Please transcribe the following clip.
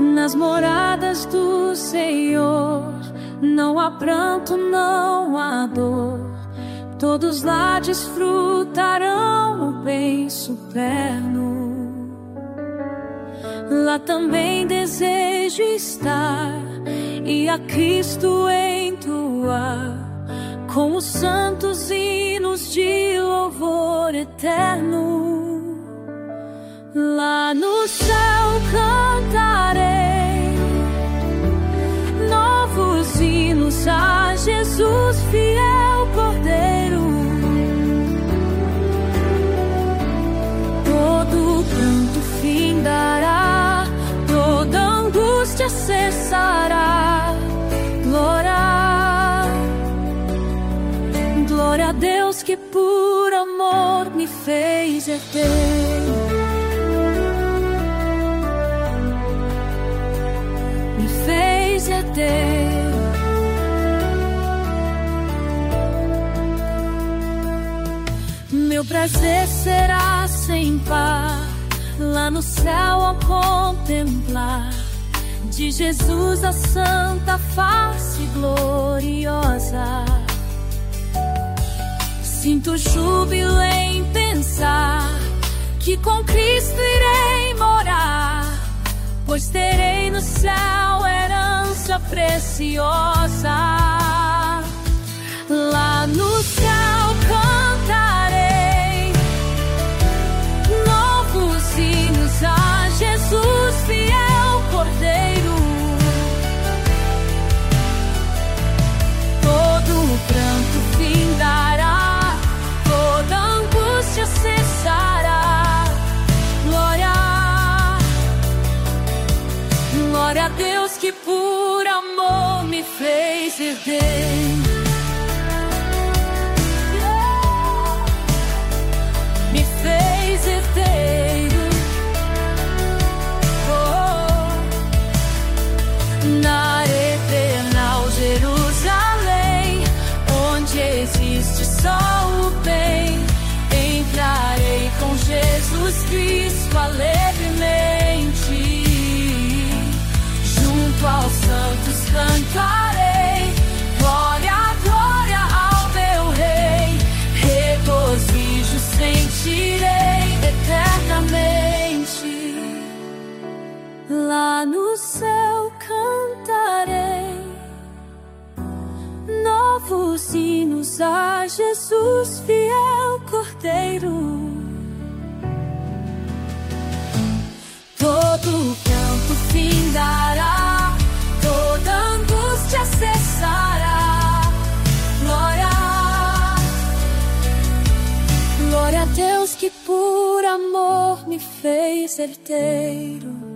Nas moradas do Senhor não há pranto, não há dor. Todos lá desfrutarão o bem supremo. Lá também desejo estar e a Cristo entoar com os santos hinos de louvor eterno. Lá no céu cantarei novos hinos a Jesus, fiel Cordeiro. Todo pranto findará, toda angústia cessará. Glória, glória a Deus que por amor me fez herdeiro. Meu prazer será sem par, lá no céu ao contemplar de Jesus a santa face gloriosa. Sinto júbilo em pensar que com Cristo irei morar, pois terei no céu herança preciosa. Lá no céu cantarei novos hinos a Jesus, fiel Cordeiro. Todo pranto findará, toda angústia cessará. Glória a Deus que por amor me fez herdeiro. Me fez herdeiro. Na eternal Jerusalém, onde existe só o bem, entrarei com Jesus Cristo alegremente. Aos santos cantarei, glória, glória ao meu Rei. Regozijo sentirei eternamente. Lá no céu cantarei novos hinos a Jesus, fiel Cordeiro. Todo canto findará, toda angústia cessará. Glória, glória a Deus que por amor me fez herdeiro.